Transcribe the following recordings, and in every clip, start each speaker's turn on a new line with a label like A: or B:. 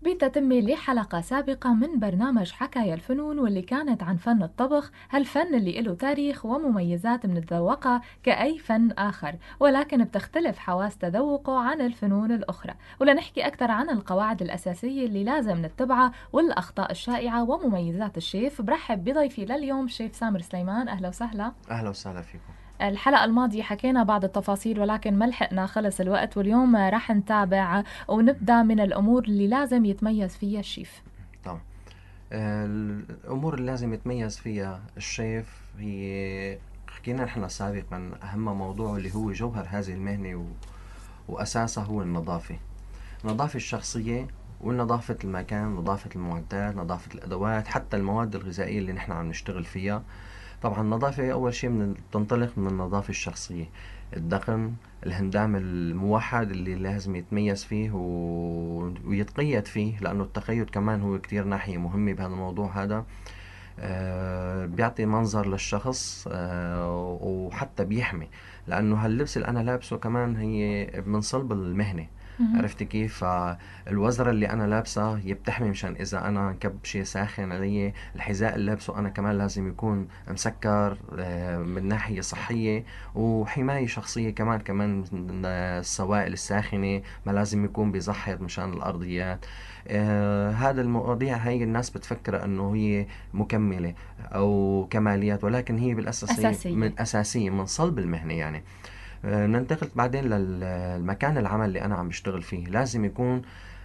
A: بتتمة لحلقة سابقة من برنامج حكايا الفنون واللي كانت عن فن الطبخ، هالفن اللي له تاريخ ومميزات بنتذوقها كأي فن آخر، ولكن بتختلف حواس تذوقه عن الفنون الأخرى. ولنحكي أكثر عن القواعد الأساسية اللي لازم نتبعها والأخطاء الشائعة ومميزات الشيف، برحب بضيفي لليوم شيف سامر سليمان. أهلا وسهلا.
B: أهلا وسهلا فيكم.
A: الحلقة الماضية حكينا بعض التفاصيل ولكن ما لحقنا، خلص الوقت، واليوم راح نتابع ونبدأ من الأمور اللي لازم يتميز فيها الشيف.
B: طبعا الأمور اللي لازم يتميز فيها الشيف هي حكينا نحن سابقا أهم موضوع اللي هو جوهر هذه المهنة وأساسها هو النظافة الشخصية ونظافة المكان، نظافة المعدات، نظافة الأدوات، حتى المواد الغذائية اللي نحن عم نشتغل فيها. طبعا النظافة أول شيء بتنطلق من النظافة الشخصية، الدقن، الهندام الموحد اللي لازم يتميز فيه ويتقيد فيه، لأنه التقيد كمان هو كتير ناحية مهمة بهذا الموضوع هذا. بيعطي منظر للشخص، وحتى بيحمي، لأنه هاللبس اللي أنا لابسه كمان هي من صلب المهنة.
A: مهم.
B: عرفت كيف؟ فالوزرة اللي أنا لابسها هي بتحمي، مشان إذا أنا انكب شيء ساخن علي، الحذاء اللي لابسه أنا كمان لازم يكون مسكر من ناحية صحية، وحماية شخصية كمان من السوائل الساخنة، ما لازم يكون بيزحر مشان الأرضيات. هذا المواضيع هاي الناس بتفكر أنه هي مكملة أو كماليات، ولكن هي بالأساس هي
A: أساسية.
B: من أساسية من صلب المهنة يعني. ننتقل بعدين للمكان العمل اللي أنا عم بشتغل فيه، لازم يكون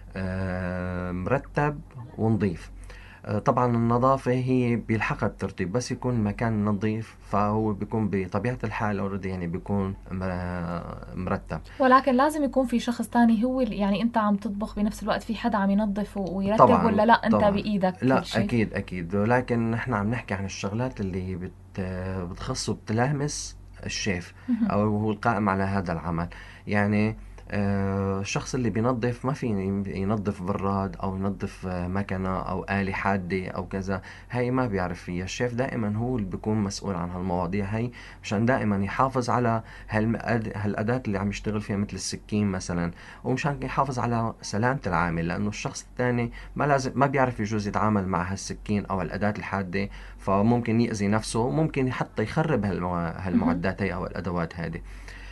B: مرتب ونظيف. طبعا النظافة هي بيلحقها الترتيب، بس يكون المكان نظيف فهو بيكون بطبيعة الحال اوريدي، يعني بيكون مرتب.
A: ولكن لازم يكون في شخص تاني هو يعني أنت عم تطبخ بنفس الوقت في حدا عم ينظف ويرتب،
B: طبعا
A: ولا لا أنت
B: طبعا
A: بإيدك كل
B: لا،
A: شيء؟
B: اكيد، ولكن نحن عم نحكي عن الشغلات اللي بتخص وبتلامس الشيف
A: مهم.
B: او هو القائم على هذا العمل. يعني الشخص اللي بينظف ما في ينظف براد او ينظف مكنة او آلة حادة او كذا، هاي ما بيعرف فيها الشيف. دائما هو اللي بيكون مسؤول عن هالمواضيع هاي، مشان دائما يحافظ على هالأداة اللي عم يشتغل فيها مثل السكين مثلا، ومشان يحافظ على سلامة العامل، لأنه الشخص الثاني ما بيعرف يجوز يتعامل مع هالسكين أو الأداة الحادة، فممكن يأذي نفسه، ممكن حتى يخرب
A: مهم.
B: هالمعدات هي أو الأدوات هذه.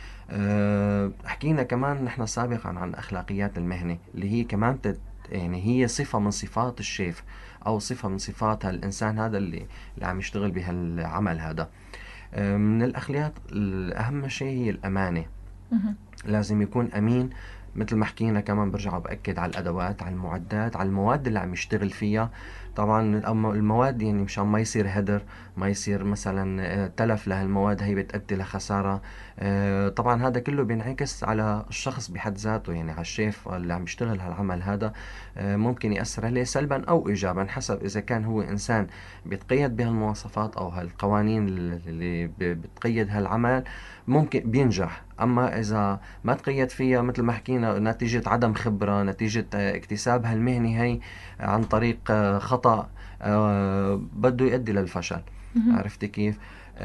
B: حكينا كمان نحن سابقا عن أخلاقيات المهنة اللي هي كمان يعني هي صفة من صفات الشيف، أو صفة من صفات هالإنسان هذا اللي عم يشتغل بهالعمل هذا. من الأخلاقيات الأهم شيء هي الأمانة.
A: مهم.
B: لازم يكون أمين، مثل ما حكينا كمان برجع بأكد على الأدوات، على المعدات، على المواد اللي عم يشتغل فيها. طبعا المواد يعني مشان ما يصير هدر، ما يصير مثلا تلف لهالمواد، هي بتأدي لخسارة. طبعا هذا كله بينعكس على الشخص بحد ذاته، يعني على الشيف اللي عم يشتغل هالعمل هذا. ممكن يأثر عليه سلبا أو إيجابا حسب إذا كان هو إنسان بيتقيد بهالمواصفات أو هالقوانين اللي بتقيد هالعمل، ممكن بينجح. أما إذا ما تقيد فيها مثل ما حكينا، نتيجة عدم خبرة، نتيجة اكتساب هالمهنة هي عن طريق خطأ، بده يؤدي للفشل.
A: مهم.
B: عرفتي كيف؟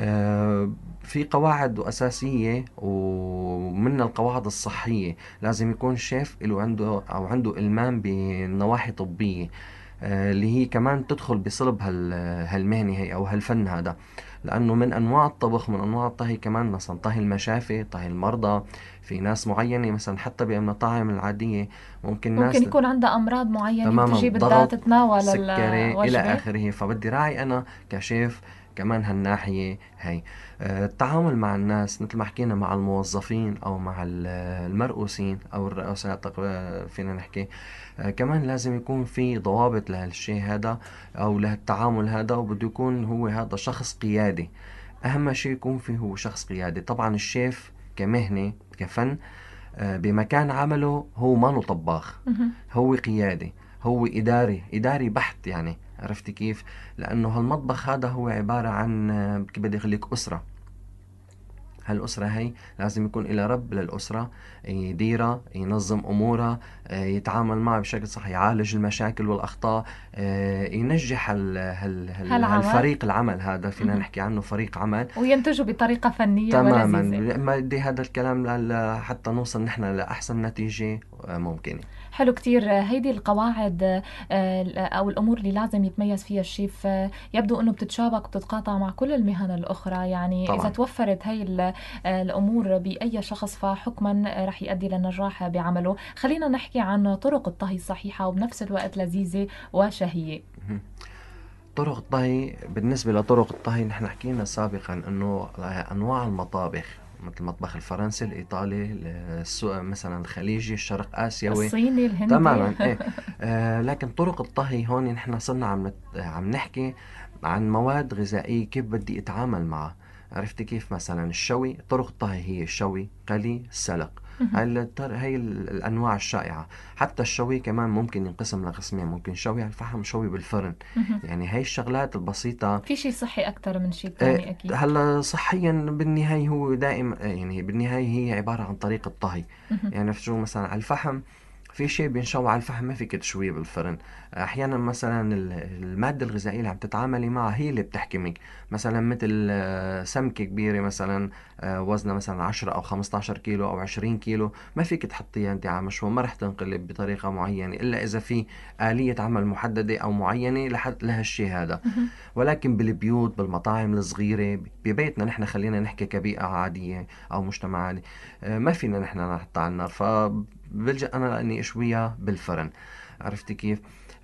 B: في قواعد أساسية، ومن القواعد الصحية لازم يكون شيف له عنده إلمام بنواحي طبية، اللي هي كمان تدخل بصلب هالمهنة هي أو هالفن هذا. لأنه من أنواع الطبخ، من أنواع الطهي كمان، مثلا طهي المشافي، طهي المرضى. في ناس معينة مثلا حتى بالمطاعم العادية ممكن
A: ممكن
B: ناس
A: يكون عندها أمراض معينة
B: تماما
A: وتجي بدها
B: ضغط،
A: تتناول
B: سكري إلى
A: الوجبة.
B: آخره، فبدي راعي أنا كشيف كمان هالناحية هي. التعامل مع الناس مثل ما حكينا، مع الموظفين أو مع المرؤوسين أو الرؤساء، فينا نحكي. كمان لازم يكون في ضوابط لهالشيء هذا أو لهالتعامل هذا، وبده يكون هو هذا شخص قيادي. أهم شيء يكون فيه هو شخص قيادي. طبعا الشيف كمهنة كفن، بمكان عمله هو ما طباخ،
A: مهم.
B: هو قيادي، هو إداري بحت يعني. عرفتي كيف؟ لأنه هالمطبخ هذا هو عبارة عن كيف بدي أقول لك أسرة. هالأسرة هي لازم يكون إلى رب للأسرة، يديرها، ينظم أمورها، يتعامل معها بشكل صح، يعالج المشاكل والأخطاء، ينجح
A: هالعمل.
B: هالفريق العمل هذا، فينا
A: مهم.
B: نحكي عنه فريق عمل.
A: وينتجوا بطريقة فنية
B: تماما،
A: ولذيذة.
B: ما بدي هذا الكلام حتى نوصل نحن لأحسن نتيجة، ممكنة.
A: حلو كتير. هيدي القواعد أو الأمور اللي لازم يتميز فيها الشيف يبدو أنه بتتشابك وبتتقاطع مع كل المهن الأخرى. يعني
B: طبعا.
A: إذا توفرت هاي الأمور بأي شخص فحكما رح يؤدي للنجاح بعمله. خلينا نحكي عن طرق الطهي الصحيحة وبنفس الوقت لذيذة وشهية.
B: طرق الطهي، بالنسبة لطرق الطهي نحن حكينا سابقا أنه أنواع المطابخ مثل المطبخ الفرنسي، الإيطالي، مثلا الخليجي، الشرق آسيوي،
A: الصيني، الهندي.
B: تماما. إيه. لكن طرق الطهي هون نحن صرنا عم نحكي عن مواد غذائية كيف بدي أتعامل معها. عرفت كيف؟ مثلا الشوي، طرق الطهي هي الشوي، قلي، سلق. هاي الأنواع الشائعة. حتى الشوي كمان ممكن ينقسم لقسمين، ممكن شوي على الفحم وشوي بالفرن. يعني هاي الشغلات البسيطة.
A: في شيء صحي أكتر من شيء تاني أكيد.
B: هلا صحيا بالنهاية هو دائما، يعني بالنهاية هي عبارة عن طريقة طهي. يعني شو مثلا على الفحم، في شيء بينشوي على الفحم ما فيك تشويه بالفرن. احيانا مثلا الماده الغذائيه اللي عم تتعاملي معها هي اللي بتحكمك. مثلا مثل سمكه كبيره مثلا وزنها مثلا 10 او 15 كيلو او 20 كيلو، ما فيك تحطيها انت على مشوى، ما رح تنقلب بطريقه معينه الا اذا في اليه عمل محدده او معينه لهالشيء هذا. ولكن بالبيوت، بالمطاعم الصغيره، ببيتنا نحن خلينا نحكي كبيئه عاديه او مجتمع عادي، ما فينا نحن نحطها على النار، بلجأ أنا لأني أشويها بالفرن. عرفت كيف؟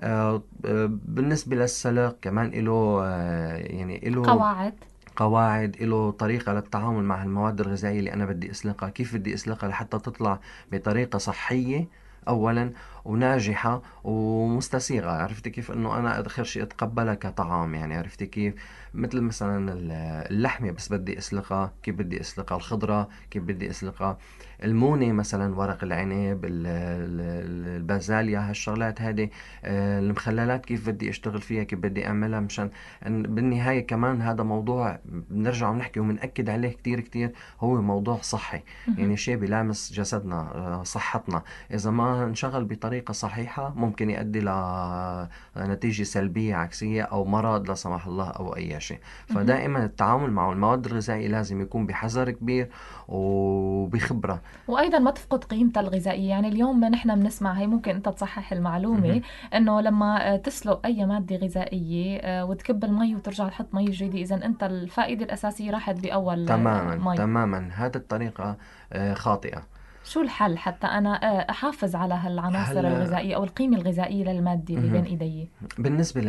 B: بالنسبة للسلق كمان إله يعني إله قواعد، له طريقة للتعامل مع المواد الغذائية اللي أنا بدي أسلقها، كيف بدي أسلقها لحتى تطلع بطريقة صحية أولا وناجحة ومستسيغة. عرفت كيف؟ أنه أنا آخر شيء أتقبلها كطعام. يعني عرفت كيف؟ مثل مثلا اللحمة بس بدي أسلقها كيف بدي أسلقها، الخضرة كيف بدي أسلقها، المونة مثلا، ورق العنب، البازاليا، هالشغلات هذه، المخللات كيف بدي أشتغل فيها، كيف بدي أعملها. مشان بالنهاية كمان هذا موضوع بنرجع ونحكي ومنأكد عليه كتير كتير، هو موضوع صحي. يعني شيء بيلامس جسدنا، صحتنا. إذا ما انشغل بطريقة صحيحة ممكن يؤدي لنتيجة سلبية عكسية أو مرض لا سمح الله أو أي شيء. فدائما التعامل مع المواد الغذائية لازم يكون بحذر كبير وبخبرة،
A: وأيضا ما تفقد قيمتها الغذائية. يعني اليوم نحن بنسمع، هي ممكن أنت تصحح المعلومة، أنه لما تسلق أي مادة غذائية وتكب المي وترجع تحط مي جديدة، إذا أنت الفائدة الأساسية راحت بأول مي.
B: تماما. هذه الطريقة خاطئة.
A: شو الحل حتى أنا أحافظ على هالعناصر الغذائية أو القيمة الغذائية للمادة اللي بين إيدي؟
B: بالنسبة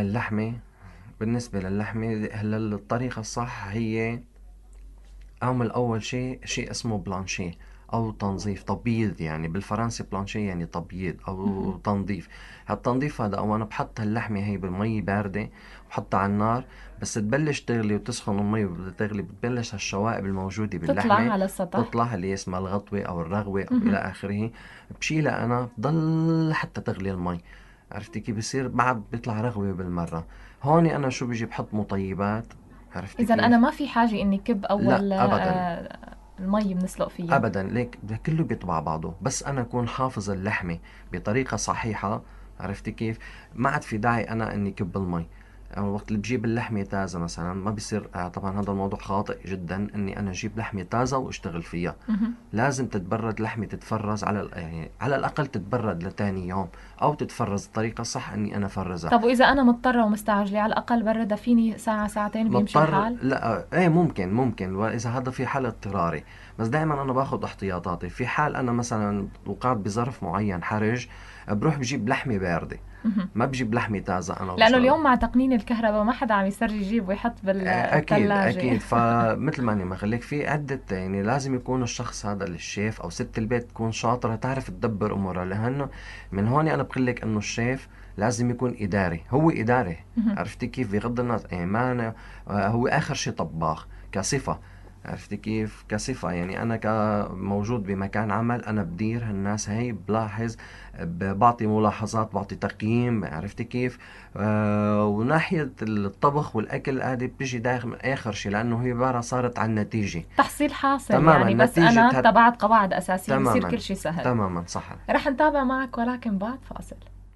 B: للحمة هلا الطريقة الصح هي أعمل أول شيء اسمه بلانشيه أو تبييض. يعني بالفرنسي بلانشيه يعني تبييض أو تنظيف. هالتنظيف هذا، أو أنا بحط هاللحمة هي بالمي باردة وبحطها على النار، بس تبلش تغلي وتسخن المي وبدها تغلي، بتبلش هالشوائب الموجودة باللحمة
A: تطلع على السطح،
B: تطلع اللي اسمها الغطوة أو الرغوة أو إلى آخره. بشيلها أنا، بضل حتى تغلي المي. عرفتي كيف بصير؟ بعد بيطلع رغوة بالمرة. هون أنا شو بيجي؟ بحط مطيبات.
A: إذا أنا ما في حاجة إني كب أول
B: لا أبدا.
A: المي بنسلق فيها
B: أبدا، ليك كله بيطبع بعضه، بس أنا أكون حافظ اللحمة بطريقة صحيحة. عرفت كيف؟ ما عاد في داعي أنا إني كب المي. وقت اللي بجيب اللحمة تازة مثلا ما بيصير، طبعا هذا الموضوع خاطئ جدا، اني انا اجيب لحمة تازة واشتغل فيها. لازم تتبرد لحمة، تتفرز يعني على الاقل تتبرد لتاني يوم، او تتفرز. الطريقة الصح اني انا فرزها.
A: طب واذا انا مضطرة ومستعجلة، على الاقل بردها فيني ساعة ساعتين بيمشي الحال؟
B: لا ايه، ممكن واذا هذا في حال اضطراري. بس دائما انا باخذ احتياطاتي. في حال انا مثلا وقعت بظرف معين حرج، بروح بجيب لحمة باردة، ما بجيب لحمة تازة أنا.
A: لأنه اليوم مع تقنين الكهرباء ما حدا عم يسرج يجيب ويحط بالثلاجة.
B: أكيد. فمثل ما أنا ما خليك في عدة، يعني لازم يكون الشخص هذا الشيف أو ست البيت تكون شاطرة تعرف تدبر أمورها. لأنه من هون أنا بقلك إنه الشيف لازم يكون إداري. هو إداري. عرفتي كيف؟ بغض النظر يعني ما أنا هو آخر شيء طباخ كصفة. عرفتي كيف؟ كصفة. يعني أنا كموجود بمكان عمل، أنا بدير هالناس هاي، بلاحظ، بعطي ملاحظات، بعطي تقييم. عرفتي كيف؟ وناحية الطبخ والأكل هذه بتجي داخل آخر شيء، لأنه هي عبارة صارت عن نتيجة،
A: تحصيل حاصل.
B: تماماً.
A: يعني بس أنا تبعت قواعد أساسية بصير كل شيء سهل.
B: تماما صح.
A: رح نتابع معك ولكن بعد فاصل.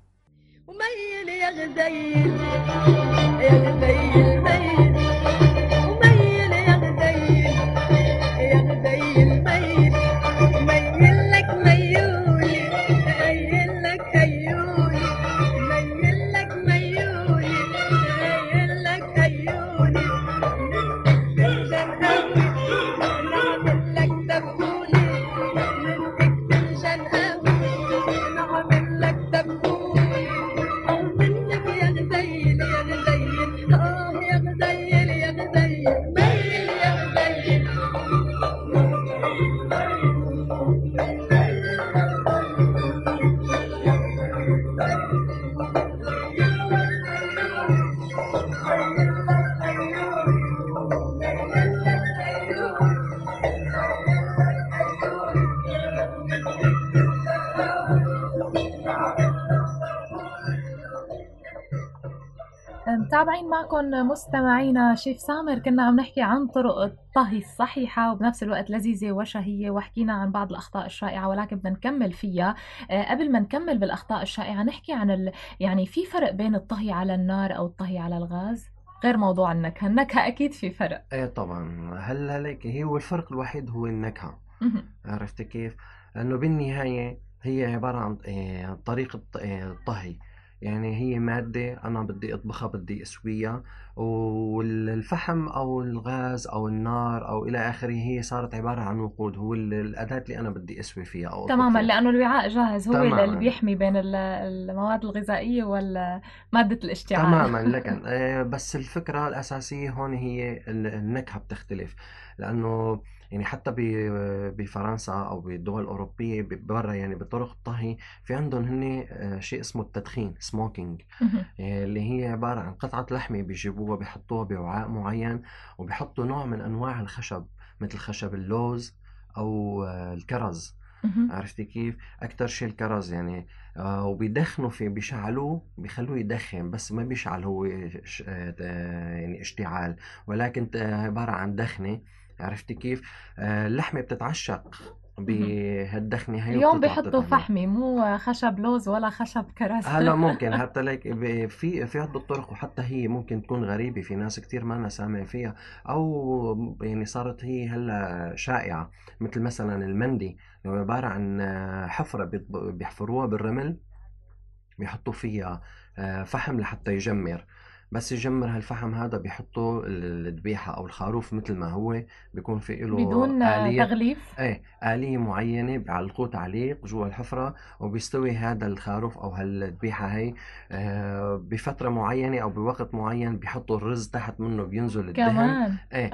C: وميل يا غزيل يا غزيل ميل، وميل يا غزيل يا غزيل ميل، ميل لك ميولي
A: متابعين معكم مستمعينا شيف سامر. كنا عم نحكي عن طرق الطهي الصحيحة وبنفس الوقت لذيذة وشهية، وحكينا عن بعض الأخطاء الشائعة، ولكن بدنا نكمل فيها. قبل ما نكمل بالأخطاء الشائعة نحكي عن يعني في فرق بين الطهي على النار أو الطهي على الغاز، غير موضوع النكهة. النكهة أكيد في فرق.
B: ايه طبعا. هلا ليك هو الفرق الوحيد هو النكهة.
A: مهم.
B: عرفت كيف؟ لأنه بالنهاية هي عبارة عن طريقة طهي. يعني هي مادة أنا بدي أطبخها، بدي أسويها، والفحم أو الغاز أو النار أو إلى آخره هي صارت عبارة عن وقود. هو الأداة اللي أنا بدي أسوي فيها أو أطبخ
A: تماما،
B: فيها.
A: لأنه الوعاء جاهز، هو اللي
B: تماما
A: بيحمي بين المواد الغذائية ومادة الاشتعال.
B: تماما. لكن بس الفكرة الأساسية هون هي النكهة بتختلف. لأنه يعني حتى بفرنسا أو بالدول الأوروبية برا، يعني بطرق الطهي في عندهم هن شيء اسمه التدخين، سموكينج،
A: مهم.
B: اللي هي عبارة عن قطعة لحمة بيجيبوها بيحطوها بوعاء معين، وبيحطوا نوع من أنواع الخشب مثل خشب اللوز أو الكرز.
A: مهم.
B: عرفتي كيف؟ أكتر شيء الكرز يعني. وبيدخنوا فيه، بيشعلوه، بيخلوه يدخن، بس ما بيشعل هو يعني اشتعال، ولكن عبارة عن دخنة. عرفتي كيف؟ اللحمة بتتعشق
A: مهم.
B: بهالدخنة هي
A: اليوم
B: وبتطلع
A: بيحطوا
B: بتطعمه.
A: فحمي، مو خشب لوز ولا خشب كرز.
B: هلا ممكن حتى ليك في عدة طرق، وحتى هي ممكن تكون غريبة، في ناس كتير ما أنا سامع فيها، أو يعني صارت هي هلا شائعة. مثل مثلا المندي، لو عبارة عن حفرة بيحفروها بالرمل، بيحطوا فيها فحم لحتى يجمر. بس يجمر هالفحم هذا بيحطوا الذبيحة أو الخروف مثل ما هو، بيكون في له
A: بدون
B: آلية.
A: تغليف.
B: ايه، آلية معينة بيعلقوه تعليق جوا الحفرة، وبيستوي هذا الخروف أو هالذبيحة هي بفترة معينة أو بوقت معين. بيحطوا الرز تحت منه، بينزل الدهن.
A: كمان.
B: ايه،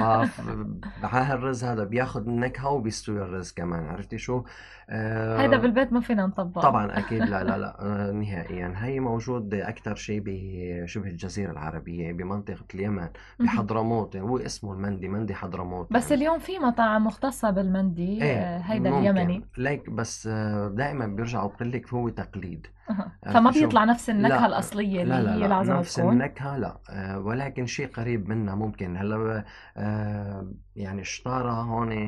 B: مع هالرز هذا بياخد النكهة وبيستوي الرز كمان. عرفتي شو؟
A: هيدا
B: آه
A: بالبيت ما فينا نطبقه.
B: طبعا اكيد، لا لا لا، نهائيا. هي موجود اكثر شيء بشبه الجزيره العربيه، بمنطقه اليمن،
A: مهم.
B: بحضرموت. هو اسمه المندي، مندي حضرموت
A: بس
B: يعني.
A: اليوم في مطاعم مختصة بالمندي،
B: ايه
A: هيدا
B: ممكن
A: اليمني.
B: ليك، بس دائما بيرجعوا بقول لك هو تقليد.
A: أها. فما
B: عرفتي شو؟
A: بيطلع نفس النكهة
B: لا
A: الأصلية اللي
B: لا لا
A: هي
B: لا،
A: لازم
B: نفس
A: تكون.
B: النكهة لا، ولكن شيء قريب منها ممكن. هلا يعني الشطارة هون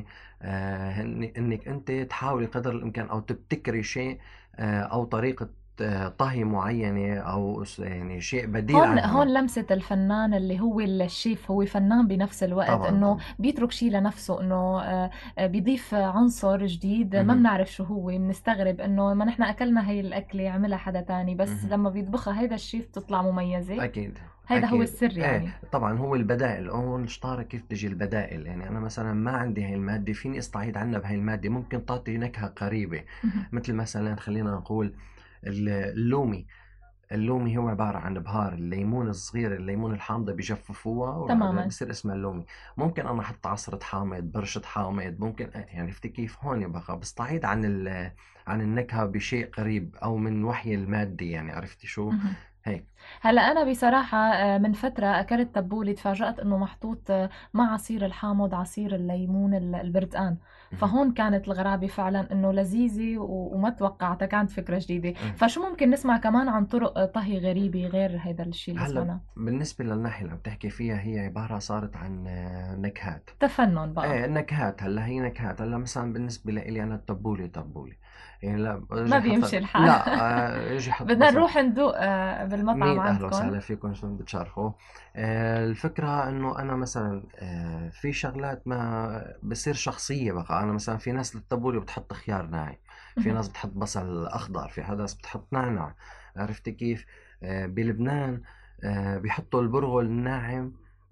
B: انك انت تحاولي قدر الامكان او تبتكري شيء او طريقة طهي معينة، او يعني شيء بديل
A: هون
B: عنها.
A: هون لمسة الفنان اللي هو الشيف، هو فنان بنفس الوقت،
B: طبعا
A: انه
B: طبعا.
A: بيترك شيء لنفسه، انه بيضيف عنصر جديد ما
B: مهم.
A: بنعرف شو هو. بنستغرب انه ما نحن اكلنا هي الاكلة عملها حدا تاني، بس
B: مهم.
A: لما بيطبخها هيدا الشيف تطلع مميزة.
B: اكيد
A: هيدا هو
B: اكيد.
A: السر
B: ايه
A: يعني.
B: طبعا، هو البدائل. هون الشطاره كيف تجي البدائل. يعني انا مثلا ما عندي هاي الماده، فيني استعيد عنها بهاي الماده، ممكن تعطي نكهه قريبه.
A: مهم.
B: مثل مثلا خلينا نقول اللومي. اللومي هو عبارة عن بهار الليمون الصغير، الليمون الحامضة بيجففوها وهذا
A: تماما.
B: بصير اسمها اللومي. ممكن أنا أحط عصرة حامض، برشة حامض، ممكن يعني عرفتي كيف؟ هون بقى بستعيد عن عن النكهة بشيء قريب أو من وحي المادي. يعني عرفتي شو؟
A: مهم.
B: هيك.
A: هلا انا بصراحه من فتره اكلت تبولي، تفاجأت انه محطوط مع عصير الحامض عصير الليمون البرتقان.
B: مهم.
A: فهون كانت الغرابه فعلا، انه لذيذه وما توقعتها، كانت فكره جديده.
B: أه.
A: فشو ممكن نسمع كمان عن طرق طهي غريبه غير هذا الشيء اللي
B: هلا
A: سمعناه؟
B: بالنسبة للناحية اللي عم تحكي فيها، هي عبارة صارت عن نكهات.
A: تفنن بقى.
B: ايه نكهات. هلا هي نكهات. هلا مثلا بالنسبة لي أنا التبولي تبولي، يعني لا
A: ما
B: اجي حط،
A: بيمشي الحال.
B: لا اجي حط
A: بدنا
B: مثلا.
A: نروح ندوق بالمطعم
B: مين أهلا
A: عندكم.
B: وسهلا فيكم، شلون بتشرفوا؟ الفكرة إنه أنا مثلا في شغلات ما بصير شخصية بقى. أنا مثلا في ناس للتبولي بتحط خيار ناعم، في
A: مهم.
B: ناس بتحط بصل أخضر، في ناس بتحط نعناع. عرفتي كيف؟ بلبنان بيحطوا البرغل الناعم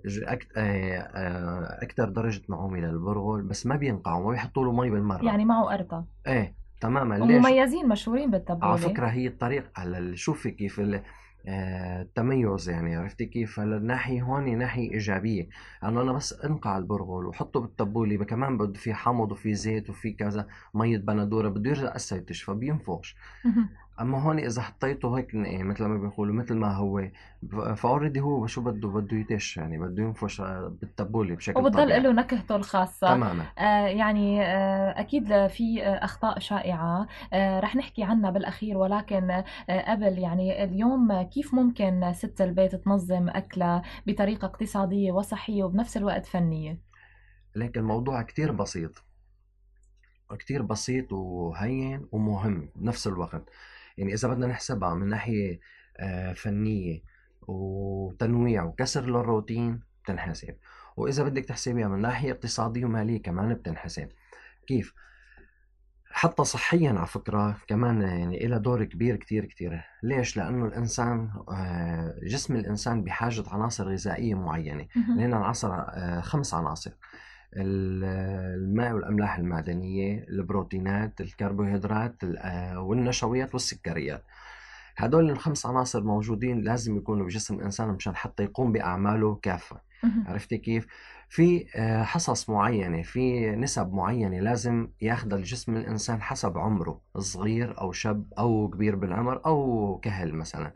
B: أكتر درجة نعومة للبرغل، بس ما بينقعوا، ما بيحطوا له مي بالمرة.
A: يعني معه قرطة.
B: إيه تماما. ليش؟
A: ومميزين مشهورين
B: على
A: بالتبولة.
B: فكرة هي الطريقة. هلا شوفي كيف التميز. يعني عرفتي كيف؟ هلا الناحية هون ناحية إيجابية، أنا بس أنقع البرغل وحطه بالتبولة، كمان بده فيه حمض وفيه زيت وفيه كذا، مية بندورة، بده يرجع أسيتش فبينفش.
A: مهم.
B: اما هون اذا حطيته هيك مثل ما بيقولوا مثل ما هو، فاوريدي هو شو بده يتش، يعني بده ينفش بالتبولة بشكل
A: وبتضل
B: طبيعي.
A: له نكهته الخاصة.
B: تماما.
A: يعني أكيد في أخطاء شائعة رح نحكي عنها بالأخير، ولكن قبل يعني اليوم كيف ممكن ست البيت تنظم أكلها بطريقة اقتصادية وصحية وبنفس الوقت فنية؟
B: لكن الموضوع كتير بسيط، كتير بسيط وهين ومهم بنفس الوقت. يعني إذا بدنا نحسبها من ناحية فنية وتنويع وكسر للروتين بتنحسب، وإذا بدك تحسبيها من ناحية اقتصادية ومالية كمان بتنحسب. كيف؟ حتى صحيا على فكرة كمان يعني إلها دور كبير كتير كتير. ليش؟ لأنه الإنسان جسم الإنسان بحاجة عناصر غذائية معينة.
A: مهم.
B: لأن العناصر 5 عناصر: الماء والأملاح المعدنية، البروتينات، الكربوهيدرات، والنشويات والسكريات. هدول ال5 عناصر موجودين لازم يكونوا بجسم الإنسان مشان حتى يقوم بأعماله كافة.
A: مهم.
B: عرفتي كيف؟ في حصص معينة، في نسب معينة لازم ياخدها الجسم الإنسان حسب عمره، صغير أو شاب أو كبير بالعمر أو كهل مثلا.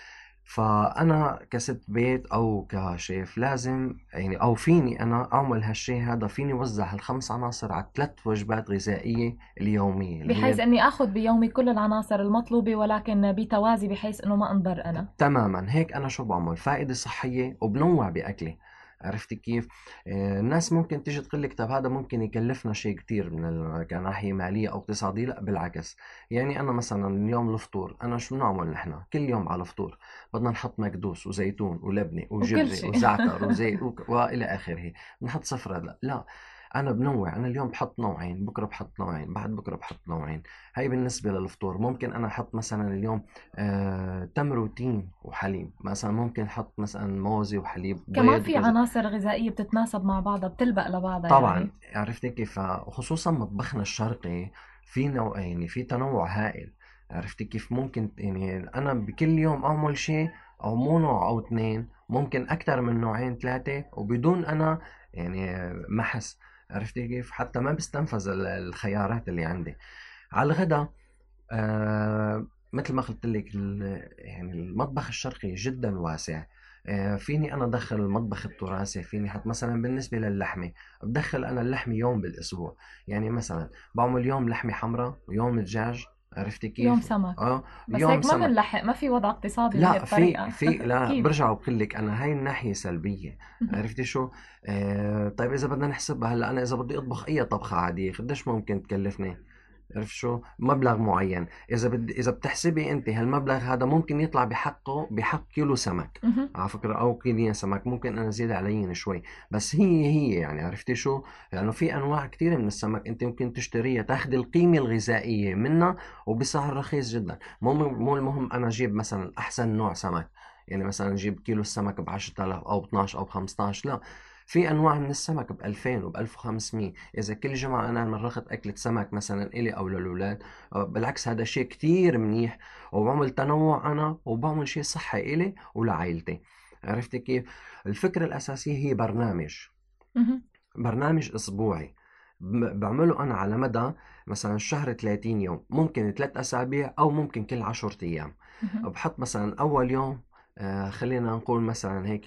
B: فأنا كست بيت أو كشيف لازم يعني، أو فيني أنا أعمل هالشي هذا، فيني وزع ال5 عناصر على 3 وجبات غذائية اليومية اللي
A: بحيث
B: هي
A: اني اخذ بيومي كل العناصر المطلوبة، ولكن بتوازي بحيث انه ما انضر انا.
B: تماما. هيك أنا شو بعمل؟ فائدة صحية وبنوع بأكلي. عرفتي كيف؟ الناس ممكن تيجي تقول لك طب هذا ممكن يكلفنا شيء كتير من كناحية مالية أو اقتصادية. لا بالعكس. يعني أنا مثلا اليوم الفطور أنا شو بنعمل نحن كل يوم على الفطور؟ بدنا نحط مكدوس وزيتون ولبنة
A: وكل
B: وجبنة
A: شيء.
B: وزعتر وزيت وإلى آخره. بنحط صفرة. لا لا، أنا بنوع. أنا اليوم بحط نوعين، بكرة بحط نوعين، بعد بكرة بحط نوعين. هاي بالنسبة للفطور. ممكن أنا أحط مثلا اليوم تمر وتين وحليب مثلا. ممكن احط مثلا موزة وحليب
A: كمان
B: بيض
A: في
B: وكذا.
A: عناصر غذائية بتتناسب مع بعضها، بتلبق لبعضها
B: طبعا.
A: يعني.
B: عرفتي كيف؟ خصوصا مطبخنا الشرقي في نوع، يعني في تنوع هائل. عرفتي كيف؟ ممكن يعني انا بكل يوم اعمل شيء، او مو نوع او 2، ممكن اكثر من نوعين 3 وبدون انا يعني محس. عرفتي كيف؟ حتى ما بستنفذ الخيارات اللي عندي. على الغدا مثل ما قلت لك يعني المطبخ الشرقي جدا واسع. فيني انا ادخل المطبخ التراثي، فيني حتى مثلا بالنسبه للحمه بدخل انا اللحمه يوم بالاسبوع. يعني مثلا بعمل يوم لحمه حمراء ويوم دجاج. عرفتي
A: يوم
B: كيف؟
A: سمك.
B: اه،
A: بس
B: يوم
A: هيك ما
B: سمك.
A: منلحق، ما في وضع اقتصادي
B: لا، في
A: بهالطريقة.
B: في لا،
A: كيف؟
B: برجع وبقول لك انا هاي الناحيه سلبيه. عرفتي شو؟ طيب اذا بدنا نحسبها هلا، انا اذا بدي اطبخ اي طبخه عاديه قديش ممكن تكلفني؟ عرفت شو؟ مبلغ معين. اذا بتحسبي انت هالمبلغ هذا ممكن يطلع بحق كيلو سمك
A: مهم.
B: على فكره، او كيلين سمك. ممكن انا زيادة عليهم شوي، بس هي يعني. عرفتي شو؟ لانه في انواع كثيره من السمك انت ممكن تشتريها تاخذ القيمه الغذائيه منها وبسعر رخيص جدا. مو المهم انا اجيب مثلا احسن نوع سمك، يعني مثلا نجيب كيلو السمك ب 10,000 او ب 12 او ب 15. لا، في انواع من السمك ب 2000 وب 1500. اذا كل جمعه انا مرخت اكله سمك مثلا الي او للاولاد، بالعكس هذا شيء كتير منيح، وبعمل تنوع انا وبعمل شيء صحي الي ولعائلتي. عرفتي كيف؟ الفكره الاساسيه هي
A: مهم.
B: برنامج اسبوعي بعمله انا على مدى مثلا الشهر 30 يوم، ممكن 3 اسابيع او ممكن كل 10 ايام.
A: مهم.
B: بحط مثلا اول يوم خلينا نقول مثلا هيك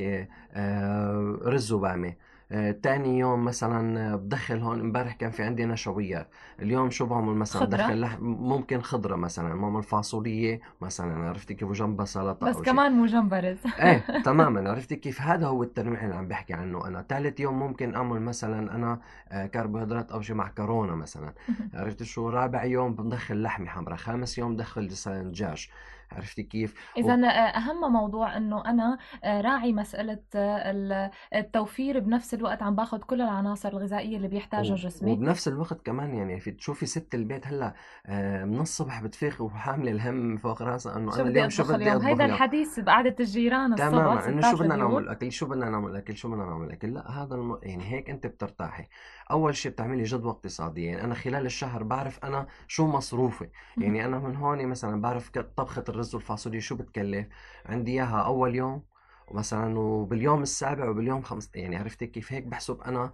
B: رز وبامي. تاني يوم مثلا بدخل هون. امبارح كان في عندي نشويات. اليوم شو بعمل؟ مثلا
A: خضرة.
B: بدخل لحم، ممكن خضرة مثلا، بعمل فاصولية مثلا. عرفتي كيف؟ وجنبها سلطة
A: بس
B: او شيء.
A: كمان مو جمبرز.
B: ايه تماما. عرفتي كيف؟ هذا هو التنويع اللي عم بحكي عنه انا. ثالث يوم ممكن اعمل مثلا انا كربوهيدرات او شيء معكرونه مثلا. عرفتي شو؟ رابع يوم بندخل لحمه حمراء. خامس يوم بدخل مثلا دجاج. عرفتي كيف؟
A: إذا أهم موضوع إنه أنا راعي مسألة التوفير، بنفس الوقت عم باخذ كل العناصر الغذائية اللي بيحتاجها جسمي.
B: وبنفس الوقت كمان يعني في تشوفي ست البيت هلا من الصبح بتفيق وحامله الهم فوق راسها انه
A: شو
B: انا
A: بدي
B: اليوم شو
A: أطبخ
B: بدي
A: اليوم؟
B: اطبخ
A: هيدا
B: اليوم.
A: الحديث بقعدة الجيران الصبح،
B: تماما. انه شو
A: ستات
B: بدنا نعمل
A: البيوت.
B: اكل، شو بدنا نعمل اكل، شو بدنا نعمل اكل. لا، هذا يعني هيك انت بترتاحي. اول شيء بتعملي جدوى اقتصاديه. يعني انا خلال الشهر بعرف انا شو مصروفي. يعني انا من هون مثلا بعرف طبخه الرز والفاصوليا شو بتكلف عندي اياها اول يوم، ومثلا وباليوم السابع وباليوم خمس. يعني عرفتي كيف؟ هيك بحسب انا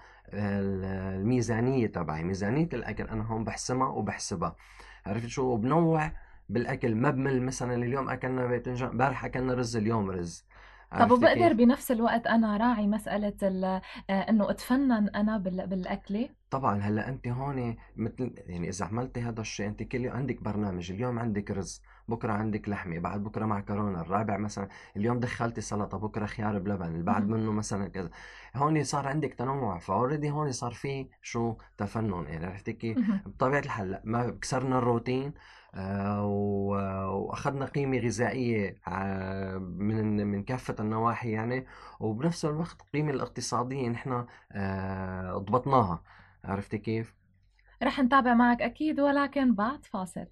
B: الميزانيه تبعي، ميزانيه الاكل انا هون بحسمها وبحسبها. عرفت شو؟ وبنوع بالاكل، ما بمل مثلا اليوم اكلنا باذنجان، امبارح اكلنا رز، اليوم رز.
A: طب
B: عرفتي
A: وبقدر
B: كيف؟
A: بنفس الوقت أنا راعي مسألة إنه أتفنن أنا بالأكلة؟
B: طبعا هلا انت هون مثل يعني اذا عملتي هذا الشيء، انت كل يوم عندك برنامج، اليوم عندك رز، بكره عندك لحمه، بعد بكره معكرونه، الرابع مثلا اليوم دخلتي سلطه، بكره خيار بلبن، اللي بعد
A: مهم.
B: منه مثلا كذا. هون صار عندك تنوع، فاوريدي هون صار في شو تفنن، يعني عرفتي كيف؟
A: مهم.
B: بطبيعه الحال لا، ما كسرنا الروتين. واخذنا قيمه غذائيه من كافه النواحي يعني. وبنفس الوقت القيمه الاقتصاديه نحن ضبطناها. عرفتي كيف؟
A: رح نتابع معك أكيد ولكن بعد فاصل.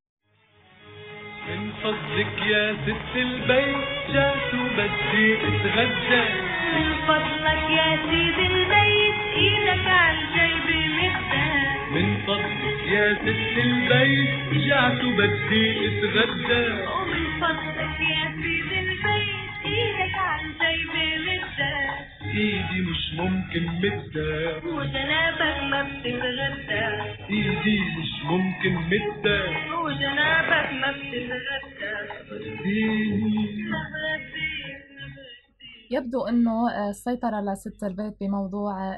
D: من فضلك يا ست البيت جات وبدي اتغدى.
E: من فضلك يا سيد البيت ايدك عالجيبة مدة.
D: من فضلك يا ست البيت جات وبدي اتغدى.
E: ومن فضلك يا سيد البيت ايدك عالجيبة مدة.
D: ايدي مش ممكن مدة،
E: وجنابك ما بتتغدى.
D: ايدي مش ممكن مدة،
E: وجنابك ما بتتغدى.
D: اديني.
E: نبغديك.
A: يبدو انه السيطرة لست البيت بموضوع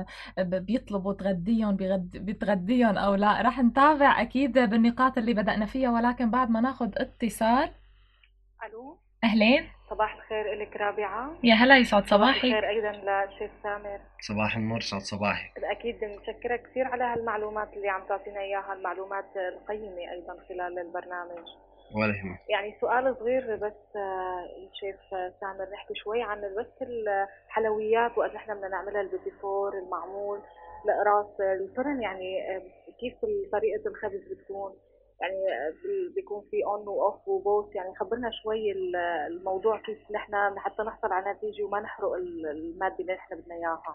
A: بيطلبوا تغديهم بتغديهم او لا. رح نتابع اكيد بالنقاط اللي بدأنا فيها ولكن بعد ما ناخذ اتصال.
F: الو،
A: اهلين،
F: صباح الخير إلك رابعة.
A: يا هلا يسعد
F: صباح
A: صباحك.
F: الخير أيضا للشيف سامر.
B: صباح النور، سعد صباحك.
F: أكيد متشكرة كثير على هالمعلومات اللي عم تعطينا إياها، المعلومات القيمة أيضا خلال البرنامج.
B: ولا يهمك.
F: يعني سؤال صغير بس، الشيف سامر، نحكي شوي عن بس الحلويات وقت نحن بدنا نعملها، البيتي فور المعمول القراص الفرن، يعني كيف طريقة الخبز بتكون؟ يعني بيكون في اون واوف وبوث، يعني خبرنا شوي الموضوع كيف نحن حتى نحصل على نتيجة وما نحرق المادة اللي نحن بدنا اياها.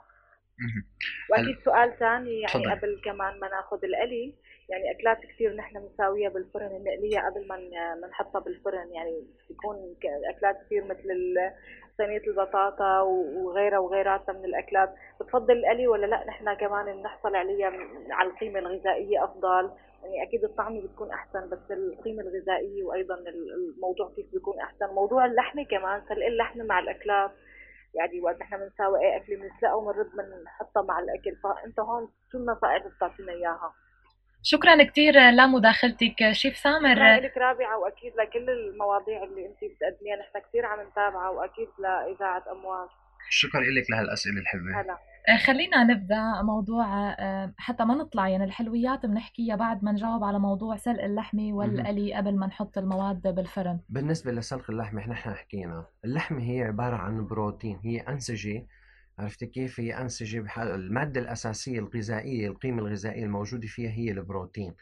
F: واكيد سؤال ثاني يعني
B: تفضل.
F: قبل كمان ما ناخذ القلي، يعني اكلات كثير نحن بنساويها بالفرن المقليه قبل ما نحطها بالفرن، يعني بيكون اكلات كثير مثل صينيه البطاطا وغيرها وغيراتها من الاكلات. بتفضل القلي ولا لا نحن كمان بنحصل عليها على القيمه الغذائيه افضل؟ يعني اكيد الطعمه بتكون احسن بس القيمه الغذائيه وايضا الموضوع كيف بيكون احسن. موضوع اللحمه كمان، سلق اللحمه مع الاكلات، يعني وقت احنا بنساوي اي اكل بنسلقه وبنرد بنحطها مع الاكل، فانت هون شو النصائح اللي بتعطينا اياها؟
A: شكرا كثير لمداخلتك شيف سامر.
F: شكرا لك رابعه، واكيد لكل المواضيع اللي انت بتقدميها نحن كثير عم نتابعها، واكيد لاذاعه امواج.
B: شكرا لك لهالاسئله الحلوه.
F: هلا
A: خلينا نبدأ موضوع حتى ما نطلع، يعني الحلويات بنحكيها بعد ما نجاوب على موضوع سلق اللحمة والقلي قبل ما نحط المواد بالفرن.
B: بالنسبه لسلق اللحمه، نحن حكينا اللحمه هي عباره عن بروتين، هي انسجه. عرفتي كيف؟ هي انسجه الماده الاساسيه الغذائيه، القيمه الغذائيه الموجوده فيها هي البروتين.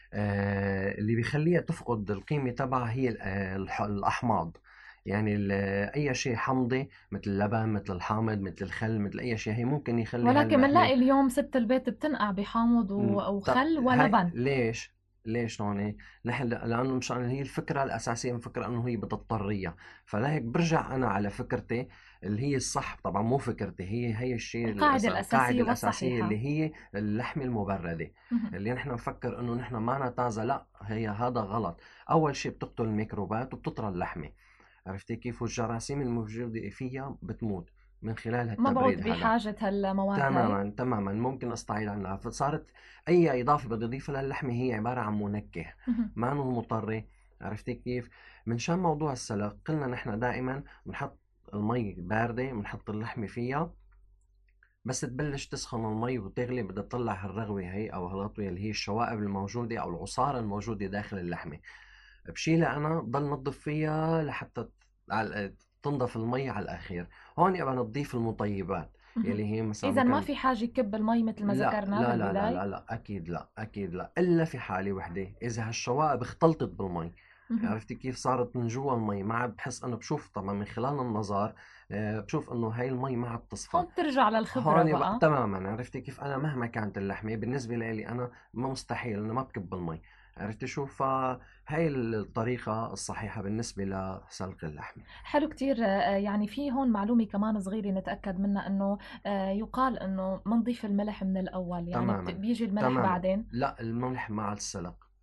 B: اللي بيخليها تفقد القيمه تبعها هي الاحماض. يعني اي شيء حمضي مثل اللبن، مثل الحامض، مثل الخل، مثل اي شيء، هي ممكن يخلي
A: ولكن
B: هاللحمه.
A: بنلاقي اليوم ست البيت بتنقع بحامض وخل ولبن.
B: ليش هون؟ نحن لانه مشان هي الفكره الاساسيه من فكره انه هي بتضطريه. فلهيك برجع انا على فكرتي اللي هي الصح، طبعا مو فكرتي، هي الشيء
A: القاعدة
B: القاعده الاساسيه
A: والصحيحة.
B: اللي هي اللحمه المبرده. اللي نحن نفكر انه نحن ما طازه، لا، هذا غلط. اول شيء بتقتل الميكروبات وبتطرى اللحمه. عرفتي كيف؟ والجراثيم الموجوده فيها بتموت من خلال
A: ما بعود
B: هالتبريد هذا.
A: بحاجة هالمواد هاي.
B: تماما ممكن استعيد عنها. فصارت اي اضافه بدي اضيفها للحمه هي عباره عن منكه، ما انه مضطر. عرفتي كيف؟ من شان موضوع السلق، قلنا نحن دائما بنحط المي بارده، بنحط اللحمه فيها، بس تبلش تسخن المي وتغلي بدها تطلع هالرغوه هي او هالغطوه اللي هي الشوائب الموجوده او العصاره الموجوده داخل اللحمه. بشيلها انا، بضل نظف فيها لحتى تنضف المي على الاخير. هون ابقى نضيف المطيبات يلي هي مثلا
A: إذا ما
B: ممكن...
A: في حاجة كب المي مثل ما
B: لا
A: ذكرنا
B: لا لا لا
A: بالبداية.
B: لا لا اكيد لا، اكيد لا، الا في حاله وحده، اذا هالشوائب اختلطت بالمي. عرفتي كيف؟ صارت من جوا المي، ما عاد بحس انه بشوف طبعا من خلال النظر، بشوف انه هاي المي ما عاد تصفى.
A: هون بترجع للخبرة
B: هون
A: بقى.
B: تماما. عرفتي كيف؟ انا مهما كانت اللحمه بالنسبه لي انا ما مستحيل انه ما بكب المي. عرفتي شو؟ فهي الطريقه الصحيحه بالنسبه لسلق اللحمه.
A: حلو كتير. يعني في هون معلومة كمان صغيرة نتأكد منها، انه يقال انه ما نضيف الملح من الاول، يعني
B: تماما
A: بيجي الملح
B: تماما.
A: بعدين.
B: لا، الملح مع السلق،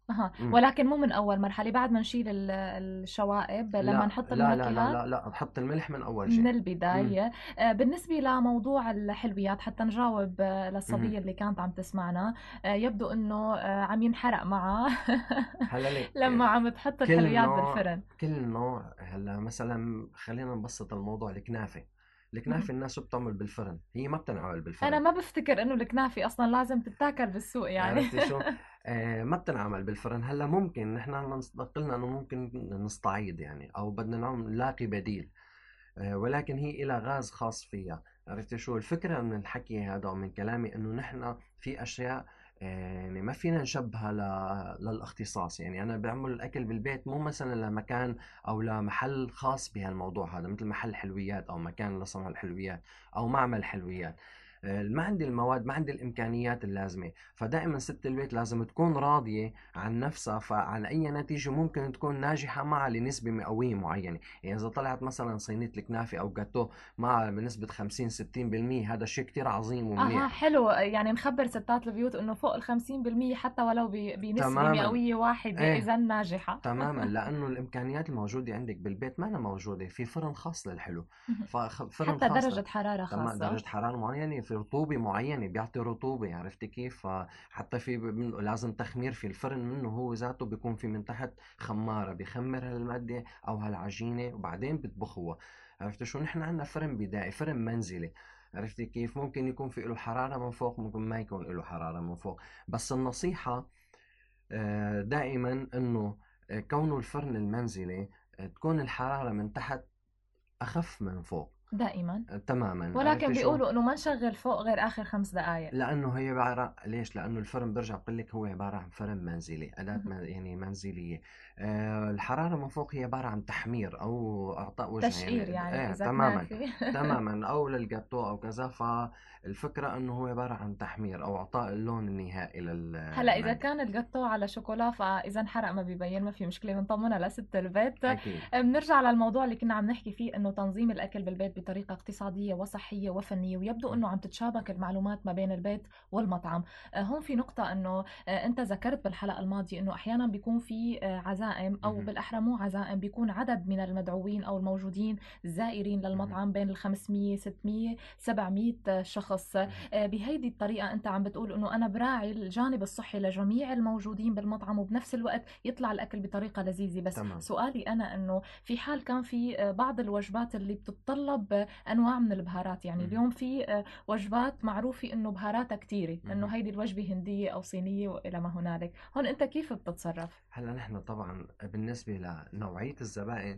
A: ولكن مو من أول مرحلة، بعد ما نشيل الشوائب لما نحط المنكهات.
B: لا تحط الملح من أول
A: من
B: شيء.
A: البداية. بالنسبة لموضوع الحلويات، حتى نجاوب للصبية اللي كانت عم تسمعنا، يبدو إنه عم ينحرق معها
B: هلا
A: لما عم تحط الحلويات بالفرن.
B: كل نوع. هلا مثلا خلينا نبسط الموضوع. الكنافة الناس بتعمل بالفرن، هي ما بتنعمل بالفرن.
A: أنا ما بفتكر إنه الكنافة أصلا لازم تتاكل بالسوق يعني.
B: عرفتي شو؟ ما بتنعمل بالفرن. هلا ممكن نحن قلنا انه ممكن نستعيد يعني، او بدنا نلاقي بديل، ولكن هي إلى غاز خاص فيها. عرفتي شو الفكرة من الحكي هذا ومن كلامي؟ انه نحن في اشياء يعني ما فينا نشبهها للاختصاص. يعني انا بعمل الاكل بالبيت مو مثلا لمكان او لمحل خاص بهالموضوع هذا، مثل محل حلويات او مكان لصنع الحلويات او معمل حلويات. ما عندي المواد، ما عندي الإمكانيات اللازمة. فدائما ست البيت لازم تكون راضية عن نفسها، فعلى أي نتيجة ممكن تكون ناجحة معها لنسبة مئوية معينة. يعني إذا طلعت مثلا صينية الكنافة أو جاتو معها بنسبة 50-60%، هذا شيء كتير عظيم ومنيح.
A: حلو. يعني نخبر ستات البيوت إنه فوق 50% حتى ولو بنسبة مئوية واحدة إذا ناجحة.
B: تماما. لأنه الإمكانيات الموجودة عندك بالبيت ما أنا موجودة في فرن خاص للحلو.
A: فرن حتى خاص درجة حرارة خاصة،
B: درجة حرارة معينة، في رطوبة معينة، بيعطي رطوبة. عرفتي كيف؟ حتى في لازم تخمير في الفرن منه هو ذاته، بيكون في من تحت خمارة بيخمر هالمادة أو هالعجينة وبعدين بتبخوها. عرفتي شو؟ نحن عندنا فرن بدائي، فرن منزلي. عرفتي كيف؟ ممكن يكون في له حرارة من فوق، ممكن ما يكون له حرارة من فوق. بس النصيحة دائما انه كونه الفرن المنزلي تكون الحرارة من تحت اخف من فوق
A: دائما.
B: تماما.
A: ولكن بيقولوا انه ما نشغل فوق غير اخر 5 دقائق،
B: لانه هي عباره ليش؟ لانه الفرن برجع بقول لك هو عباره عن فرن منزلي، اداه يعني منزليه. الحراره من فوق هي عباره عن تحمير او اعطاء وجه،
A: تشقير يعني إذا
B: تماما تماما، او للجاتو او كذا. فالفكره انه هو عباره عن تحمير او اعطاء اللون النهائي
A: هلا اذا كان الجاتو على شوكولا فاذا انحرق ما بيبين، ما في مشكله، بنطمنها لست البيت.
B: أكيد.
A: بنرجع للموضوع اللي كنا عم نحكي فيه، انه تنظيم الاكل بالبيت بطريقه اقتصاديه وصحيه وفنيه، ويبدو انه عم تتشابك المعلومات ما بين البيت والمطعم. هون في نقطه انه انت ذكرت بالحلقه الماضيه انه احيانا بيكون في عزائم، او بالاحرى مو عزائم، بيكون عدد من المدعوين او الموجودين الزائرين للمطعم بين 500 600 700 شخص. بهيدي الطريقه انت عم بتقول انه انا براعي الجانب الصحي لجميع الموجودين بالمطعم، وبنفس الوقت يطلع الاكل بطريقه لذيذه. بس تمام. سؤالي انا انه في حال كان في بعض الوجبات اللي بتتطلب انواع من البهارات، يعني اليوم في وجبات معروفه انه بهاراتها كثيره، انه هيدي الوجبه هنديه او صينيه والى ما هنالك، هون انت كيف بتتصرف؟
B: هلا نحن طبعا بالنسبه لنوعيه الزبائن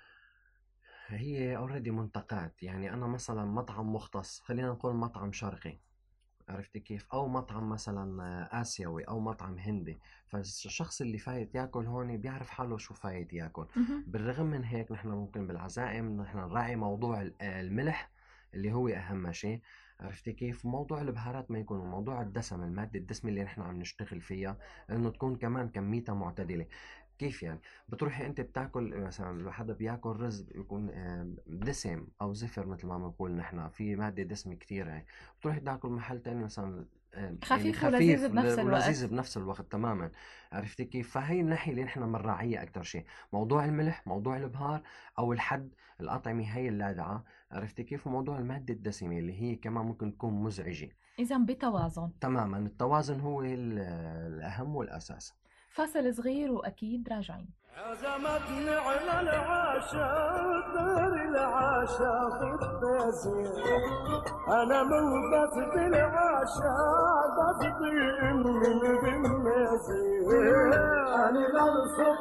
B: هي اوريدي منتقات. يعني انا مثلا مطعم مختص، خلينا نقول مطعم شرقي، عرفتي كيف؟ او مطعم مثلا اسيوي او مطعم هندي، فالشخص اللي فايت ياكل هون بيعرف حاله شو فايت ياكل. بالرغم من هيك نحن ممكن بالعزائم نحن نراعي موضوع الملح اللي هو اهم شيء. عرفتي كيف؟ موضوع البهارات ما يكون، وموضوع الدسم، المادة الدسمة اللي نحن عم نشتغل فيها، انه تكون كمان كميتها معتدلة. كيف يعني؟ بتروحي انت بتاكل مثلا، لو حدا بياكل رز بيكون دسم او زفر مثل ما بنقول نحن، في ماده دسمه كثيره. بتروحي تاكل محل تاني مثلا
A: خفيف
B: يعني
A: ولذيذ بنفس الوقت.
B: ولذيذ بنفس الوقت تماما. عرفتي كيف؟ فهي الناحيه اللي نحن بنراعيها اكثر شيء، موضوع الملح، موضوع البهار او الحد الاطعمه هي اللاذعه. عرفتي كيف؟ وموضوع الماده الدسمه اللي هي كمان ممكن تكون مزعجه.
A: اذا بتوازن.
B: تماما، التوازن هو الاهم والاساس.
A: فاصل صغير واكيد راجعين.
G: عزمتني على العشاء دار العشاء خبازي، انا موقف بالعشاء قصدي من بالمازي، انا للصبح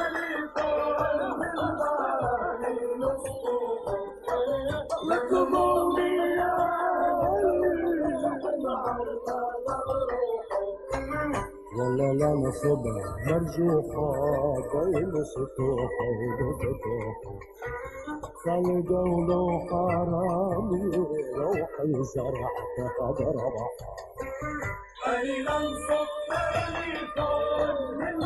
G: لكموني ولا لا نصبح مرجوحة بين سطوحة وفتوحة، فالقول حرامي روحي زرعتها ضربة، أين الصبح يكون من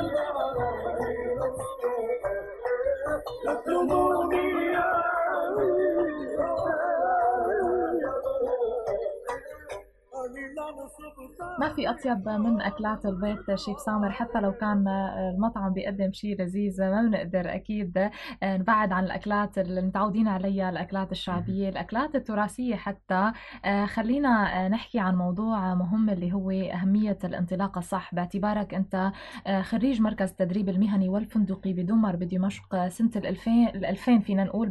G: يطلبوني
A: ما في أطيب من أكلات البيت شيف سامر، حتى لو كان المطعم بيقدم شيء لذيذ ما بنقدر أكيد نبعد عن الأكلات اللي متعودين عليها، الأكلات الشعبية، الأكلات التراثية حتى. خلينا نحكي عن موضوع مهم اللي هو أهمية الانطلاقة الصح، باعتبارك أنت خريج مركز التدريب المهني والفندقي بدمر بدمشق سنة 2000 فينا نقول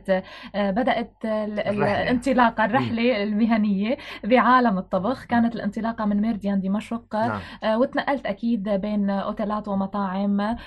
A: بدأت الانطلاقة الرحلة المهنية بعالم الطبخ. كانت الانطلاقة من ميرديان دمشق،
B: نعم.
A: وتنقلت أكيد بين أوتيلات ومطاعم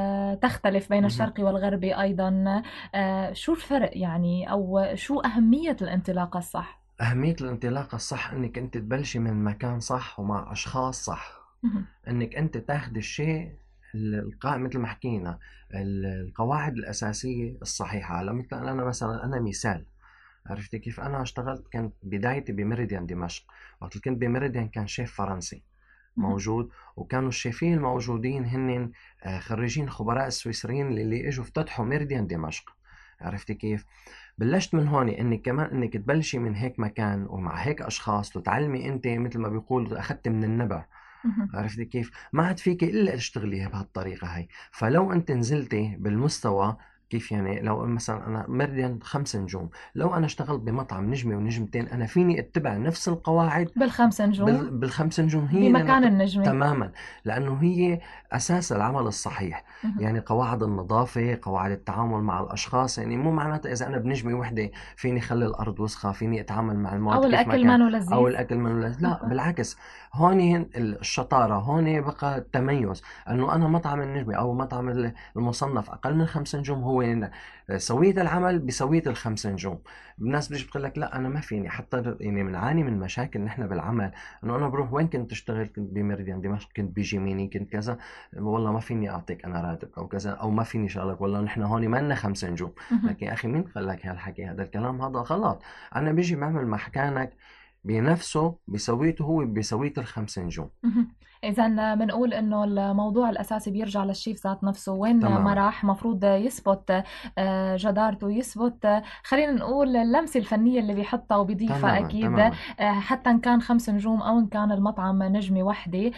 A: تختلف بين الشرقي والغربي أيضا. شو الفرق يعني، أو شو أهمية الانطلاقة الصح؟
B: أهمية الانطلاقة الصح إنك أنت تبلشي من مكان صح ومع أشخاص صح. إنك أنت تاخد الشيء القائم مثل ما حكينا، القواعد الأساسية الصحيحة. على مثل أنا مثلا، أنا مثال، عرفتي كيف أنا اشتغلت؟ كانت بدايتي بميريديان دمشق. وقت كنت بميريديان كان شيف فرنسي موجود، وكانوا الشيفين الموجودين هن خريجين خبراء السويسريين اللي اجوا افتتحوا ميريديان دمشق. عرفتي كيف؟ بلشت من هون انك كمان انك تبلشي من هيك مكان ومع هيك اشخاص، وتعلمي انت مثل ما بيقول اخذت من النبع. عرفتي كيف؟ ما عاد فيك الا تشتغلي بهالطريقه هاي. فلو انت نزلتي بالمستوى، كيف يعني؟ لو مثلا انا ميريديان 5 نجوم، لو انا اشتغلت بمطعم نجمه ونجمتين، انا فيني اتبع نفس القواعد
A: بالخمس نجوم
B: بالخمس نجوم، هي
A: بمكان النجمة
B: تماما، لانه هي اساس العمل الصحيح. يعني قواعد النظافه، قواعد التعامل مع الاشخاص. يعني مو معناته اذا انا بنجمه وحده فيني خلي الارض وسخه، فيني اتعامل مع المواد
A: أو
B: كيف ما
A: الأكل
B: كان،
A: منه لذيذ،
B: او الاكل منه لذيذ. لا بالعكس، هون الشطاره، هون بقى التميز. انه انا مطعم النجمه او مطعم المصنف اقل من 5 نجوم، هو سويه العمل بسويه ال5 نجوم. الناس بتيجي بتقول لك لا انا ما فيني. حتى يعني بنعاني من مشاكل نحن بالعمل، انه انا بروح وين كنت اشتغل؟ كنت بميريديان دمشق، كنت بجيميني، كنت كذا، والله ما فيني اعطيك انا راتب او كذا، او ما فيني شغلك، والله نحن هون ما لنا 5 نجوم. لكن يا اخي مين قال لك هالحكي؟ هذا الكلام هذا غلط. انا بيجي بعمل مكانك بنفسه بسويته، هو بسوية ال5 نجوم.
A: إذا بنقول إنه الموضوع الأساسي بيرجع للشيف ذات نفسه، وين ما
B: تماما
A: راح مفروض يثبت جدارته، يثبت خلينا نقول اللمسة الفنية اللي بيحطها وبيضيفها
B: تماما
A: أكيد.
B: تماما.
A: حتى إن كان 5 نجوم أو إن كان المطعم نجمة وحدة.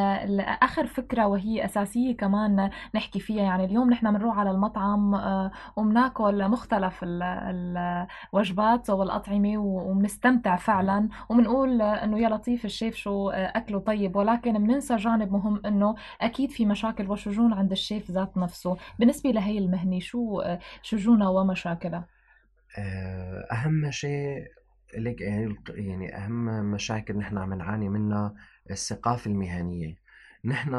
A: آخر فكرة وهي أساسية كمان نحكي فيها، يعني اليوم نحن بنروح على المطعم وبناكل مختلف الوجبات والأطعمة وبنستمتع فعلا، وبنقول إنه يا لطيف الشيف شو أكله طيب، ولكن بننسى جانب مهم، إنه أكيد في مشاكل وشجون عند الشيف ذات نفسه. بالنسبة لهي المهنة شو شجونها ومشاكلها؟
B: أهم شيء لك، يعني أهم مشاكل نحن عم نعاني منها الثقافة المهنية. نحن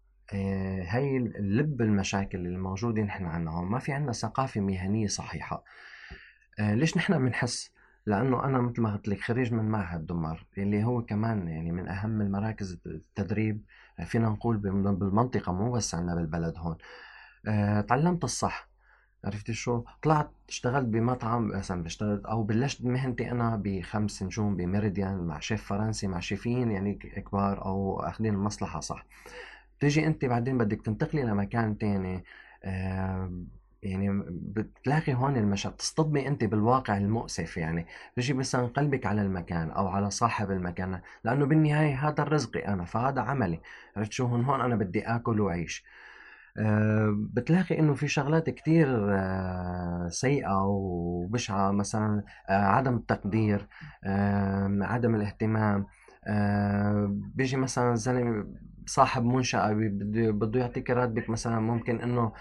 B: هاي اللب المشاكل الموجودة نحن عنا هون، ما في عنا ثقافة مهنية صحيحة. ليش نحن بنحس؟ لأنه أنا مثل ما قلت لك خريج من معهد دمر، اللي هو كمان يعني من أهم المراكز التدريب فينا نقول بالمنطقة، مو بس عنا بالبلد هون. تعلمت الصح. عرفتي شو؟ طلعت اشتغلت بمطعم مثلا، اشتغلت او بلشت مهنتي انا ب5 نجوم بميريديان مع شيف فرنسي، مع شيفين يعني كبار او اخذين المصلحة صح. تيجي انت بعدين بدك تنتقلي لمكان تاني، يعني بتلاقي هون تصطدمي انت بالواقع المؤسف. يعني بيجي مثلا قلبك على المكان او على صاحب المكان، لانه بالنهاية هذا رزقي انا، فهذا عملي. عرفت شو؟ هون انا بدي اكل واعيش. بتلاقي انه في شغلات كتير سيئة وبشعة، مثلا عدم التقدير، عدم الاهتمام. بيجي مثلا الزلمة صاحب منشأة بده يعطيك راتبك، مثلا ممكن انه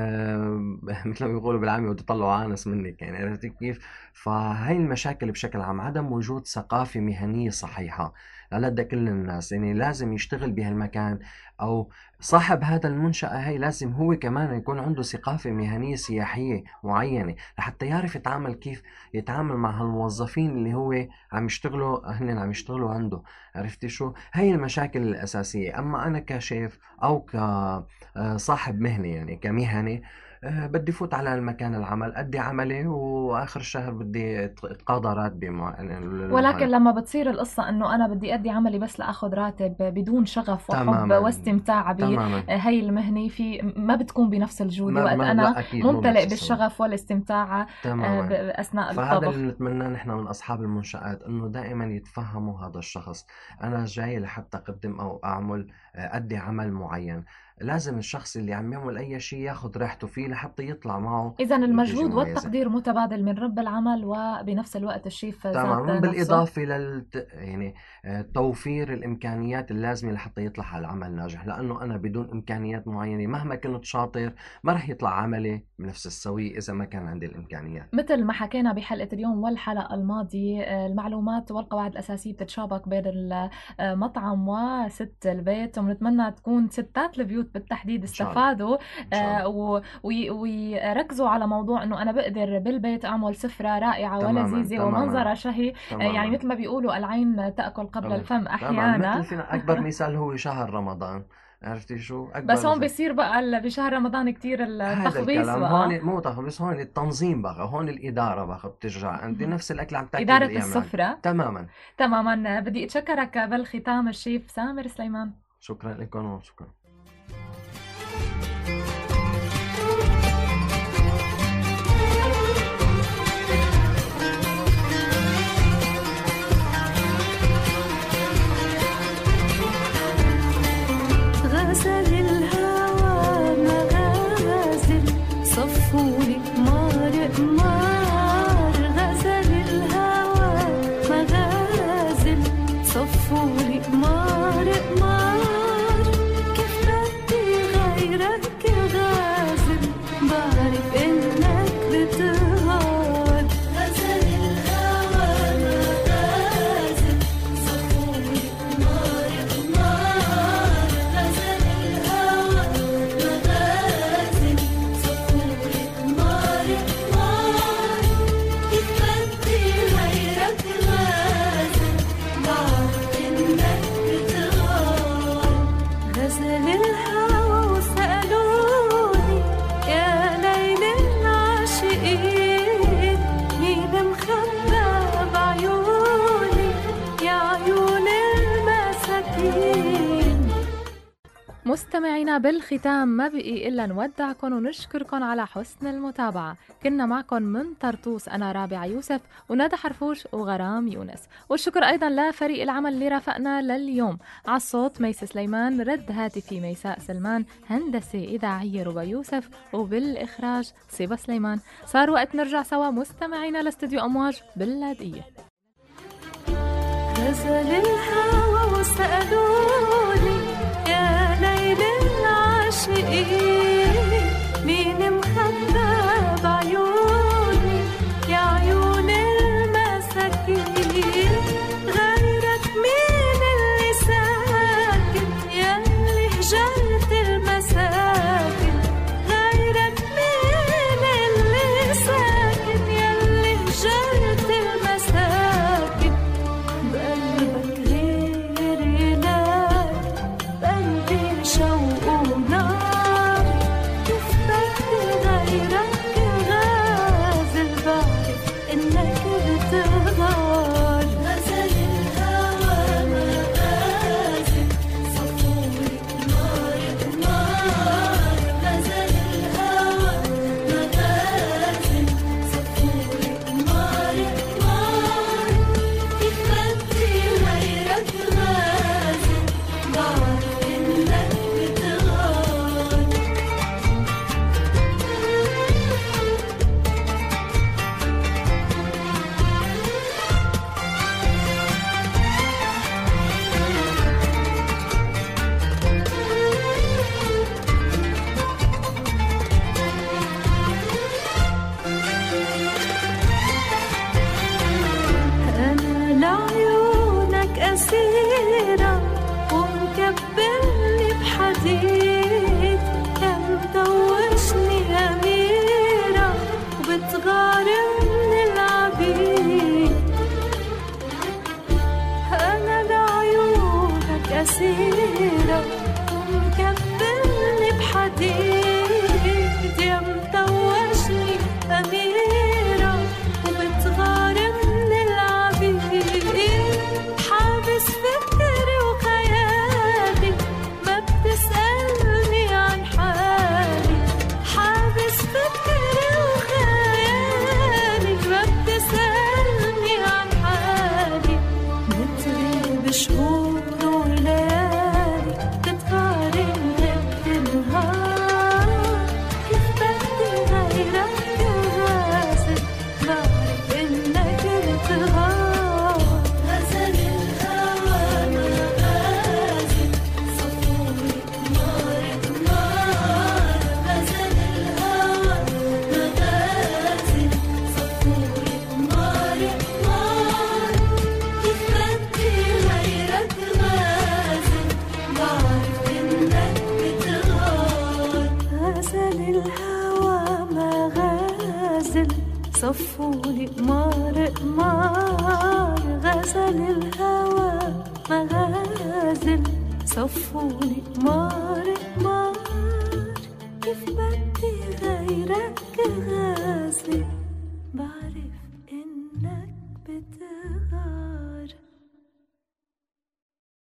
B: مثل ما بيقولوا بالعامي بده يطلعوا عانس منك. يعني عرفت كيف؟ فهاي المشاكل بشكل عام، عدم وجود ثقافة مهنية صحيحة لدى كل الناس. يعني لازم يشتغل بهالمكان، او صاحب هذا المنشأة هي لازم هو كمان يكون عنده ثقافة مهنية سياحية معينة لحتى يعرف يتعامل، كيف يتعامل مع هالموظفين اللي هو عم يشتغلوا عنده. عرفتي شو؟ هي المشاكل الأساسية. أما أنا كشيف أو كصاحب مهنة، يعني كمهنة، بدي فوت على المكان العمل، أدي عملي، وآخر الشهر بدي أتقاضى راتبي
A: ولكن لما بتصير القصة أنه أنا بدي أدي عملي بس لأخذ راتب بدون شغف وحب
B: تماماً.
A: واستمتاع
B: تماماً.
A: بهي المهنة، في ما بتكون بنفس الجودة
B: ما-
A: وقت
B: ما-
A: أنا
B: لا، أكيد مو
A: ممتلئ
B: بنفس السوى.
A: بالشغف والاستمتاع
B: تماماً.
A: أثناء
B: فهذا
A: الطبخ.
B: اللي نتمناه نحن من أصحاب المنشآت، إنه دائما يتفهموا هذا الشخص. أنا جاي لحتى أقدم أو أعمل أدي عمل معين، لازم الشخص اللي عم يعمل أي شيء ياخد راحته فيه لحتى يطلع معه
A: إذا
B: نتيجة
A: المجهود
B: مميزة.
A: والتقدير متبادل من رب العمل وبنفس الوقت الشيف ذات
B: تماما،
A: نفسه.
B: بالإضافة يعني توفير الإمكانيات اللازمة لحتى يطلع العمل ناجح، لأنه أنا بدون إمكانيات معينة مهما كنت شاطر ما رح يطلع عملي بنفس السوي إذا ما كان عندي الإمكانيات.
A: مثل ما حكينا بحلقة اليوم والحلقة الماضية، المعلومات والقواعد الأساسية بتتشابك بين المطعم وست البيت، ونتمنى تكون ستات البيوت بالتحديد
B: إن شاء الله.
A: استفادوا
B: إن شاء الله.
A: ويركزوا على موضوع أنه أنا بقدر بالبيت أعمل سفرة رائعة
B: تماماً،
A: ولذيذة
B: تماماً.
A: ومنظرها شهي.
B: تماماً.
A: يعني مثل ما بيقولوا العين تأكل قبل الفم
B: تمام.
A: أحيانا.
B: مثل فينا أكبر مثال هو شهر رمضان، عرفتي شو أكبر
A: بس هون
B: مثال.
A: بيصير بقى بشهر رمضان كتير
B: هذا
A: التخبيص
B: الكلام
A: بقى.
B: هون مو تخبيص، هون التنظيم بقى، هون الإدارة بقى بترجع أنت نفس الأكل عم تاكل
A: إدارة
B: بالأيام
A: السفرة.
B: تماما.
A: تماما. بدي أتشكرك بالختام الشيف سامر سليمان.
B: شكرا لكم وشكرا.
H: غزل الهوى مغازل صفولي قمار قمار، غزل الهوى مغازل صفولي قمار قمار، كيف بدي غيرك غازل بعرف انك بتغار، غزل الهوى مغازل صفولي قمار قمار، غزل الهوى مغازل صفولي قمار قمار، كيف بدي غيرك غازل بعرف انك بتغار، غزل الهوى وسألوني يا ليل العاشقين مين مخبى بعيوني يا عيون المساكين.
A: مستمعينا بالختام ما بقي إلا نودعكم ونشكركم على حسن المتابعة. كنا معكم من طرطوس أنا رابعة يوسف وندى حرفوش وغرام يونس، والشكر أيضا لفريق العمل اللي رافقنا لليوم. على الصوت ميس سليمان، رد هاتفي ميساء سلمان، هندسة إذاعية ربا يوسف، وبالإخراج صيبة سليمان. صار وقت نرجع سوا مستمعينا لاستوديو أمواج باللاذقية.
H: غزل الهوى وسألوني يا ليل العاشقين مين مخبى بعيوني يا عيون المساكين، غيرك مين اللي ساكن ياللي هجرت المساكن، غيرك مين اللي ساكن ياللي هجرت المساكن، بقلبك غيري لا بقلبي شوق ونار، كيف بدي غيرك غازل بعرف انك بتغار، غزل الهوى مغازل صفولي قمار قمار، غزل الهوى مغازل صفولي قمار قمار، كيف بدي غيرك غازل بعرف انك بتغار. أنا لعيونك أسيرة ومكبلني بحديد، يا مدوشني أميرة وبتغارمني العبيد، أنا لعيونك أسيرة ومكبلني بحديد، يا قمار قمار غزل الهوى مغازل صفوني قمار